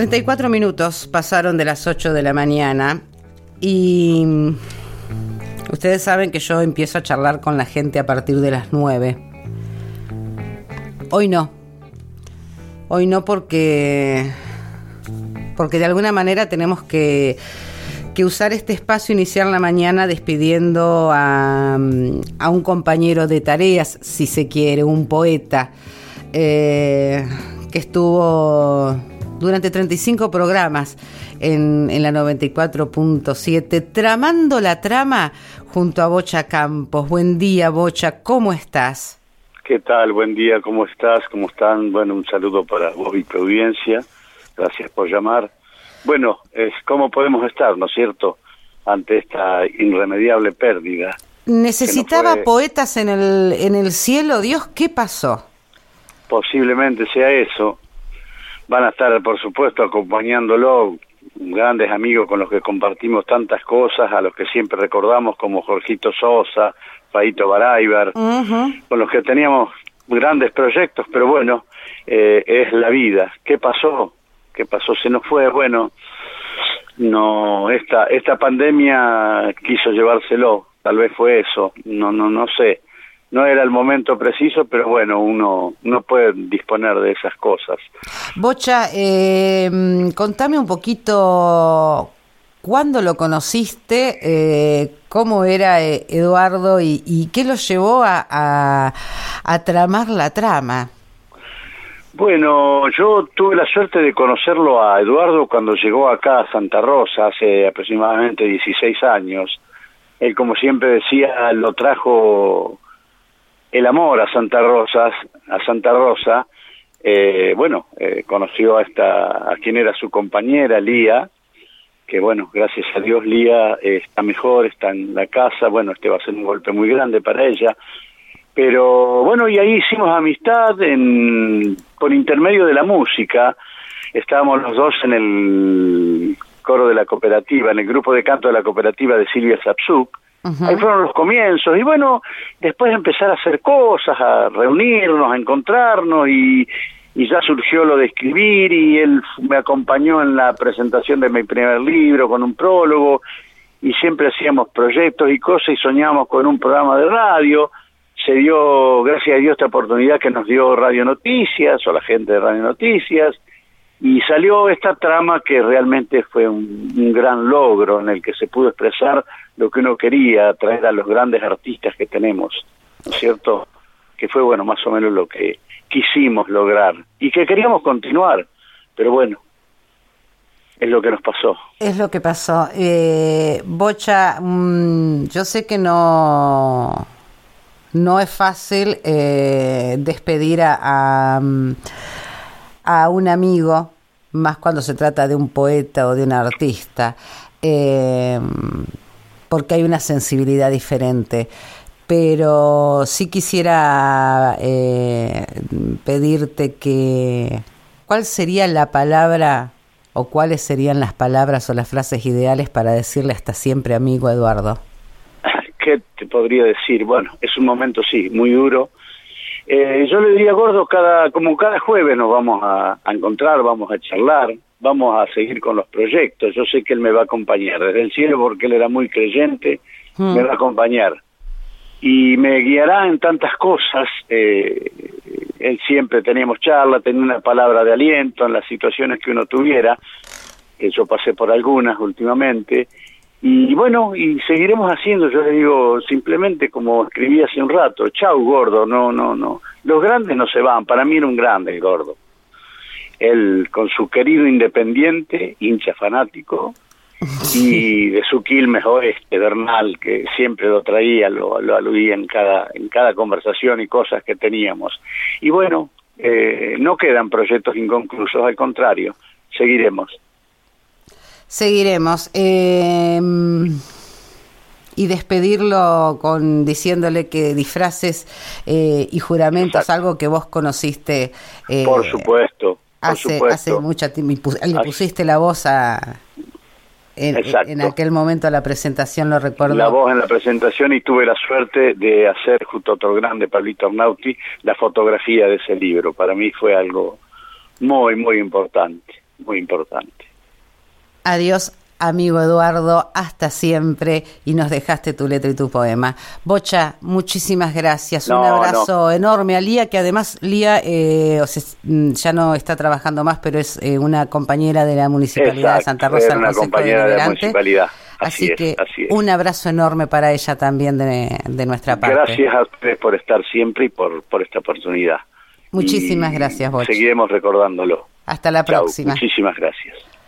34 minutos pasaron de las 8 de la mañana y ustedes saben que yo empiezo a charlar con la gente a partir de las 9. Hoy no porque de alguna manera tenemos que usar este espacio, iniciar la mañana despidiendo a un compañero de tareas, si se quiere, un poeta que estuvo durante 35 programas en la 94.7, tramando la trama junto a Bocha Campos. Buen día, Bocha, ¿cómo estás? ¿Qué tal? Buen día, ¿cómo estás? ¿Cómo están? Bueno, un saludo para vos y tu audiencia. Gracias por llamar. Bueno, ¿cómo podemos estar, no es cierto?, ante esta irremediable pérdida. ¿Necesitaba poetas en el cielo? Dios, ¿qué pasó? Posiblemente sea eso. Van a estar, por supuesto, acompañándolo grandes amigos con los que compartimos tantas cosas, a los que siempre recordamos, como Jorgito Sosa, Paito Baraybar, con los que teníamos grandes proyectos, pero bueno, es la vida. ¿Qué pasó? Se nos fue. Bueno, no, esta pandemia quiso llevárselo, tal vez fue eso, no sé, no era el momento preciso, pero bueno, uno no puede disponer de esas cosas. Bocha, contame un poquito cuándo lo conociste, cómo era Eduardo y qué lo llevó a tramar la trama. Bueno, yo tuve la suerte de conocerlo a Eduardo cuando llegó acá a Santa Rosa, hace aproximadamente 16 años. Él, como siempre decía, lo trajo el amor a Santa Rosa. Conoció a quien era su compañera, Lía, que bueno, gracias a Dios Lía está mejor, está en la casa. Bueno, este va a ser un golpe muy grande para ella. Pero bueno, y ahí hicimos amistad por intermedio de la música. Estábamos los dos en el coro de la cooperativa, en el grupo de canto de la cooperativa de Silvia Sapsuk. Ahí fueron los comienzos, y bueno, después empezar a hacer cosas, a reunirnos, a encontrarnos, y ya surgió lo de escribir, y él me acompañó en la presentación de mi primer libro con un prólogo, y siempre hacíamos proyectos y cosas, y soñamos con un programa de radio. Se dio, gracias a Dios, esta oportunidad que nos dio Radio Noticias, o la gente de Radio Noticias, y salió esta trama que realmente fue un gran logro, en el que se pudo expresar lo que uno quería, traer a los grandes artistas que tenemos, ¿no es cierto?, que fue, bueno, más o menos lo que quisimos lograr, y que queríamos continuar, pero bueno, es lo que nos pasó. Es lo que pasó. Bocha, yo sé que no es fácil despedir a un amigo, más cuando se trata de un poeta o de un artista, porque hay una sensibilidad diferente. Pero sí quisiera pedirte ¿cuál sería la palabra o cuáles serían las palabras o las frases ideales para decirle hasta siempre amigo a Eduardo? ¿Qué te podría decir? Bueno, es un momento, sí, muy duro. Yo le diría, Gordo, como cada jueves nos vamos a encontrar, vamos a charlar, vamos a seguir con los proyectos. Yo sé que él me va a acompañar desde el cielo, porque él era muy creyente, me va a acompañar. Y me guiará en tantas cosas. Él siempre teníamos charla, tenía una palabra de aliento en las situaciones que uno tuviera, que yo pasé por algunas últimamente. Y bueno, y seguiremos haciendo. Yo le digo simplemente, como escribí hace un rato, chau, Gordo, no, los grandes no se van. Para mí era un grande el Gordo. Él, con su querido Independiente, hincha fanático, y de su Quilmes Oeste, Bernal, que siempre lo traía, lo aludía en cada conversación y cosas que teníamos. Y bueno, no quedan proyectos inconclusos, al contrario, seguiremos. Y despedirlo diciéndole que disfraces y juramentos. Exacto. Algo que vos conociste por supuesto hace mucho tiempo, le pusiste la voz en aquel momento a la presentación, lo recuerdo. La voz en la presentación, y tuve la suerte de hacer, junto a otro grande, Pablito Arnauti, la fotografía de ese libro. Para mí fue algo muy, muy importante. muy importante. Adiós, amigo Eduardo, hasta siempre, y nos dejaste tu letra y tu poema. Bocha, muchísimas gracias, un abrazo enorme a Lía, que además Lía ya no está trabajando más, pero es una compañera de la Municipalidad de Santa Rosa, una compañera de la Municipalidad. Así que un abrazo enorme para ella también de nuestra parte. Gracias a ustedes por estar siempre y por esta oportunidad. Muchísimas gracias, Bocha. Seguiremos recordándolo. Hasta la próxima. Muchísimas gracias.